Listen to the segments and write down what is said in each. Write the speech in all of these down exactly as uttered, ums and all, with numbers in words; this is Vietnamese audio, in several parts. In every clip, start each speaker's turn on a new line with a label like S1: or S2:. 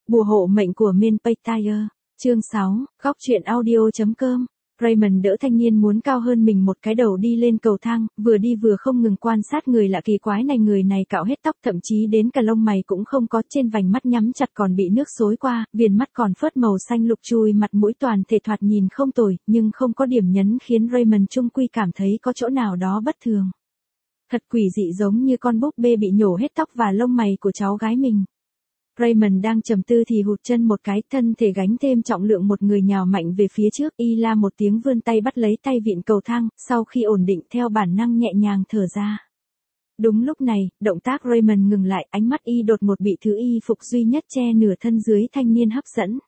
S1: Bùa hộ mệnh của Menpaytire, chương sáu, góc truyện audio.com. Raymond đỡ thanh niên muốn cao hơn mình một cái đầu đi lên cầu thang, vừa đi vừa không ngừng quan sát người lạ kỳ quái này. Người này cạo hết tóc, thậm chí đến cả lông mày cũng không có, trên vành mắt nhắm chặt còn bị nước xối qua, viền mắt còn phớt màu xanh lục chùi, mặt mũi toàn thể thoạt nhìn không tồi, nhưng không có điểm nhấn khiến Raymond chung quy cảm thấy có chỗ nào đó bất thường. Thật quỷ dị, giống như con búp bê bị nhổ hết tóc và lông mày của cháu gái mình. Raymond đang trầm tư thì hụt chân một cái, thân thể gánh thêm trọng lượng một người nhào mạnh về phía trước, y la một tiếng vươn tay bắt lấy tay vịn cầu thang, sau khi ổn định theo bản năng nhẹ nhàng thở ra. Đúng lúc này, động tác Raymond ngừng lại, ánh mắt y đột ngột bị thứ y phục duy nhất che nửa thân dưới thanh niên hấp dẫn.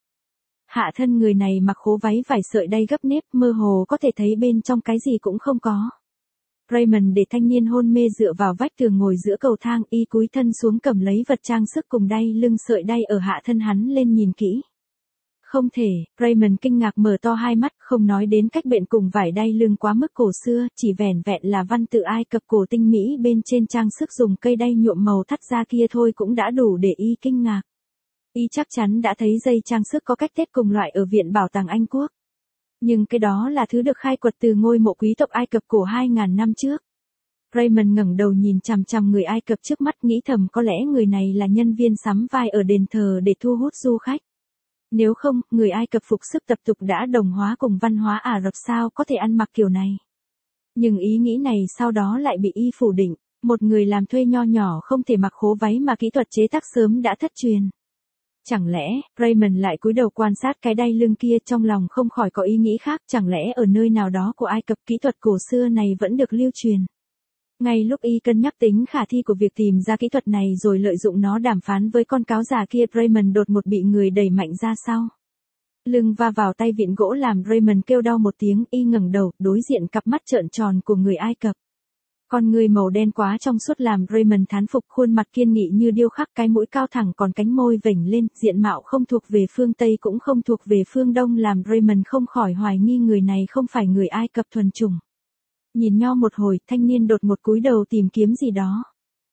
S1: Hạ thân người này mặc khố váy vải sợi đay gấp nếp, mơ hồ có thể thấy bên trong cái gì cũng không có. Raymond để thanh niên hôn mê dựa vào vách tường ngồi giữa cầu thang, y cúi thân xuống cầm lấy vật trang sức cùng đay lưng sợi đay ở hạ thân hắn lên nhìn kỹ. Không thể, Raymond kinh ngạc mở to hai mắt, không nói đến cách bện cùng vải đay lưng quá mức cổ xưa, chỉ vẻn vẹn là văn tự Ai Cập cổ tinh mỹ bên trên trang sức dùng cây đay nhuộm màu thắt ra kia thôi cũng đã đủ để y kinh ngạc. Y chắc chắn đã thấy dây trang sức có cách tết cùng loại ở Viện Bảo tàng Anh Quốc. Nhưng cái đó là thứ được khai quật từ ngôi mộ quý tộc Ai Cập cổ hai nghìn năm trước. Raymond ngẩng đầu nhìn chằm chằm người Ai Cập trước mắt, nghĩ thầm có lẽ người này là nhân viên sắm vai ở đền thờ để thu hút du khách. Nếu không, người Ai Cập phục sức tập tục đã đồng hóa cùng văn hóa Ả Rập sao có thể ăn mặc kiểu này. Nhưng ý nghĩ này sau đó lại bị y phủ định, một người làm thuê nho nhỏ không thể mặc khố váy mà kỹ thuật chế tác sớm đã thất truyền. Chẳng lẽ, Raymond lại cúi đầu quan sát cái đay lưng kia, trong lòng không khỏi có ý nghĩ khác, chẳng lẽ ở nơi nào đó của Ai Cập kỹ thuật cổ xưa này vẫn được lưu truyền. Ngay lúc y cân nhắc tính khả thi của việc tìm ra kỹ thuật này rồi lợi dụng nó đàm phán với con cáo già kia, Raymond đột ngột bị người đẩy mạnh ra sau. Lưng va vào tay vịn gỗ làm Raymond kêu đau một tiếng, y ngẩng đầu, đối diện cặp mắt trợn tròn của người Ai Cập. Con người màu đen quá trong suốt làm Raymond thán phục, khuôn mặt kiên nghị như điêu khắc, cái mũi cao thẳng còn cánh môi vểnh lên, diện mạo không thuộc về phương Tây cũng không thuộc về phương Đông làm Raymond không khỏi hoài nghi người này không phải người Ai Cập thuần chủng. Nhìn nho một hồi, thanh niên đột ngột cúi đầu tìm kiếm gì đó.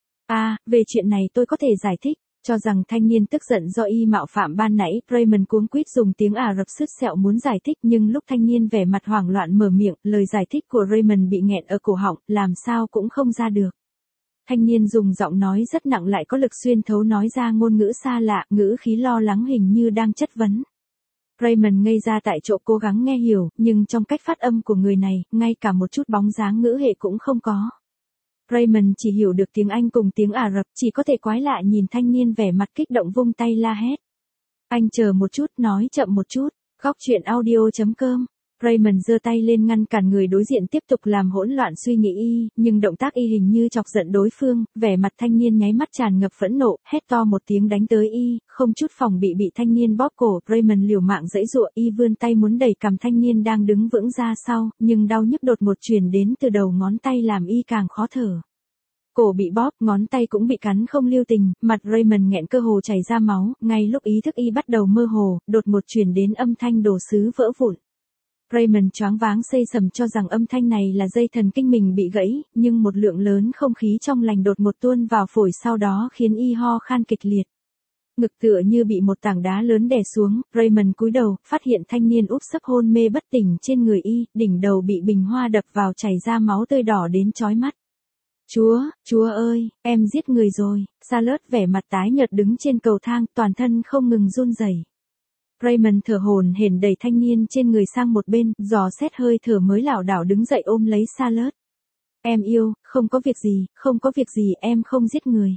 S1: À, về chuyện này tôi có thể giải thích. Cho rằng thanh niên tức giận do y mạo phạm ban nãy, Raymond cuống quýt dùng tiếng Ả Rập sứt sẹo muốn giải thích, nhưng lúc thanh niên vẻ mặt hoảng loạn mở miệng, lời giải thích của Raymond bị nghẹn ở cổ họng, làm sao cũng không ra được. Thanh niên dùng giọng nói rất nặng lại có lực xuyên thấu nói ra ngôn ngữ xa lạ, ngữ khí lo lắng hình như đang chất vấn. Raymond ngây ra tại chỗ cố gắng nghe hiểu, nhưng trong cách phát âm của người này, ngay cả một chút bóng dáng ngữ hệ cũng không có. Raymond chỉ hiểu được tiếng Anh cùng tiếng Ả Rập, chỉ có thể quái lạ nhìn thanh niên vẻ mặt kích động vung tay la hét. Anh chờ một chút, nói chậm một chút, góc truyện audio.com. Raymond giơ tay lên ngăn cản người đối diện tiếp tục làm hỗn loạn suy nghĩ y, nhưng động tác y hình như chọc giận đối phương, vẻ mặt thanh niên nháy mắt tràn ngập phẫn nộ, hét to một tiếng đánh tới y, không chút phòng bị bị thanh niên bóp cổ, Raymond liều mạng giãy giụa, y vươn tay muốn đẩy cằm thanh niên đang đứng vững ra sau, nhưng đau nhức đột ngột truyền đến từ đầu ngón tay làm y càng khó thở. Cổ bị bóp, ngón tay cũng bị cắn không lưu tình, mặt Raymond nghẹn cơ hồ chảy ra máu, ngay lúc ý thức y bắt đầu mơ hồ, đột ngột truyền đến âm thanh đồ sứ vỡ vụn. Raymond choáng váng xây sầm cho rằng âm thanh này là dây thần kinh mình bị gãy, nhưng một lượng lớn không khí trong lành đột ngột tuôn vào phổi sau đó khiến y ho khan kịch liệt. Ngực tựa như bị một tảng đá lớn đè xuống, Raymond cúi đầu, phát hiện thanh niên úp sấp hôn mê bất tỉnh trên người y, đỉnh đầu bị bình hoa đập vào chảy ra máu tươi đỏ đến chói mắt. Chúa, Chúa ơi, em giết người rồi, Charlotte vẻ mặt tái nhợt đứng trên cầu thang, toàn thân không ngừng run rẩy. Raymond thở hổn hển đẩy thanh niên trên người sang một bên, dò xét hơi thở mới lảo đảo đứng dậy ôm lấy Charlotte. Em yêu, không có việc gì, không có việc gì, em không giết người.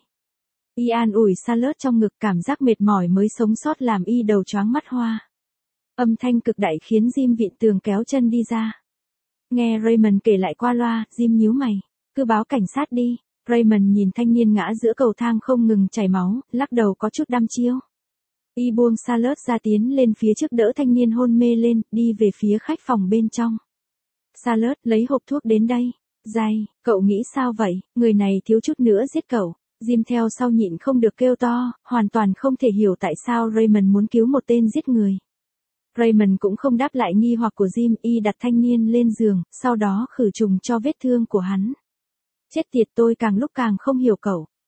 S1: Y an ủi Charlotte trong ngực, cảm giác mệt mỏi mới sống sót làm y đầu choáng mắt hoa. Âm thanh cực đại khiến Jim vịn tường kéo chân đi ra. Nghe Raymond kể lại qua loa, Jim nhíu mày. Cứ báo cảnh sát đi. Raymond nhìn thanh niên ngã giữa cầu thang không ngừng chảy máu, lắc đầu có chút đăm chiêu. Y buông Charlotte ra tiến lên phía trước đỡ thanh niên hôn mê lên, đi về phía khách phòng bên trong. Charlotte lấy hộp thuốc đến đây. Dai, cậu nghĩ sao vậy, người này thiếu chút nữa giết cậu. Jim theo sau nhịn không được kêu to, hoàn toàn không thể hiểu tại sao Raymond muốn cứu một tên giết người. Raymond cũng không đáp lại nghi hoặc của Jim, y đặt thanh niên lên giường, sau đó khử trùng cho vết thương của hắn. Chết tiệt, tôi càng lúc càng không hiểu cậu.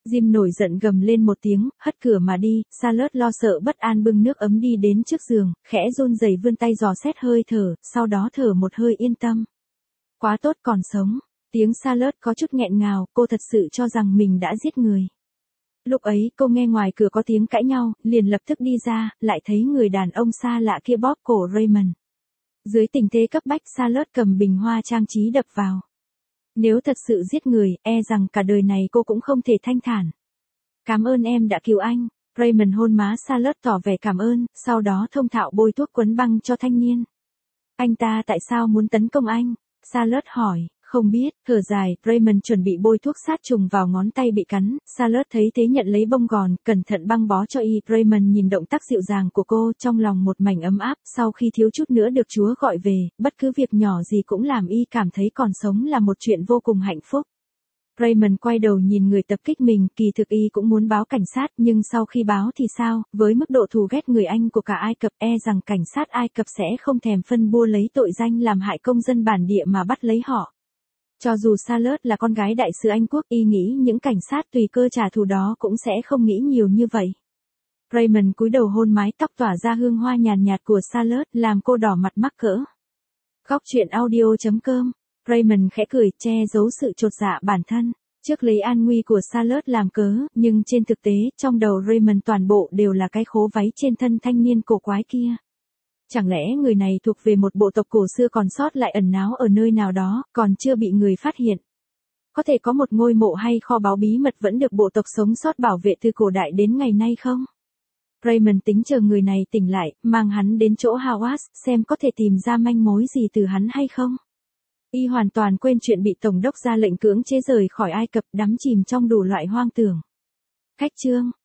S1: Jim nổi giận gầm lên một tiếng, hất cửa mà đi, Charlotte lo sợ bất an bưng nước ấm đi đến trước giường, khẽ run rẩy vươn tay dò xét hơi thở, sau đó thở một hơi yên tâm. Quá tốt còn sống. Tiếng Charlotte có chút nghẹn ngào, cô thật sự cho rằng mình đã giết người. Lúc ấy cô nghe ngoài cửa có tiếng cãi nhau, liền lập tức đi ra, lại thấy người đàn ông xa lạ kia bóp cổ Raymond. Dưới tình thế cấp bách Charlotte cầm bình hoa trang trí đập vào. Nếu thật sự giết người, e rằng cả đời này cô cũng không thể thanh thản. Cảm ơn em đã cứu anh. Raymond hôn má Charlotte tỏ vẻ cảm ơn, sau đó thông thạo bôi thuốc quấn băng cho thanh niên. Anh ta tại sao muốn tấn công anh? Charlotte hỏi. Không biết, thở dài, Raymond chuẩn bị bôi thuốc sát trùng vào ngón tay bị cắn, Charlotte thấy thế nhận lấy bông gòn, cẩn thận băng bó cho y, Raymond nhìn động tác dịu dàng của cô, trong lòng một mảnh ấm áp, sau khi thiếu chút nữa được Chúa gọi về, bất cứ việc nhỏ gì cũng làm y cảm thấy còn sống là một chuyện vô cùng hạnh phúc. Raymond quay đầu nhìn người tập kích mình, kỳ thực y cũng muốn báo cảnh sát, nhưng sau khi báo thì sao, với mức độ thù ghét người Anh của cả Ai Cập, e rằng cảnh sát Ai Cập sẽ không thèm phân bua lấy tội danh làm hại công dân bản địa mà bắt lấy họ. Cho dù Charlotte là con gái đại sứ Anh quốc, y nghĩ những cảnh sát tùy cơ trả thù đó cũng sẽ không nghĩ nhiều như vậy. Raymond cúi đầu hôn mái tóc tỏa ra hương hoa nhàn nhạt của Charlotte, làm cô đỏ mặt mắc cỡ. Góc truyện audio chấm com. Raymond khẽ cười, che giấu sự chột dạ bản thân, trước lấy an nguy của Charlotte làm cớ, nhưng trên thực tế, trong đầu Raymond toàn bộ đều là cái khố váy trên thân thanh niên cổ quái kia. Chẳng lẽ người này thuộc về một bộ tộc cổ xưa còn sót lại ẩn náu ở nơi nào đó, còn chưa bị người phát hiện? Có thể có một ngôi mộ hay kho báu bí mật vẫn được bộ tộc sống sót bảo vệ từ cổ đại đến ngày nay không? Raymond tính chờ người này tỉnh lại, mang hắn đến chỗ Howard, xem có thể tìm ra manh mối gì từ hắn hay không. Y hoàn toàn quên chuyện bị Tổng đốc ra lệnh cưỡng chế rời khỏi Ai Cập, đắm chìm trong đủ loại hoang tưởng. Khách chương.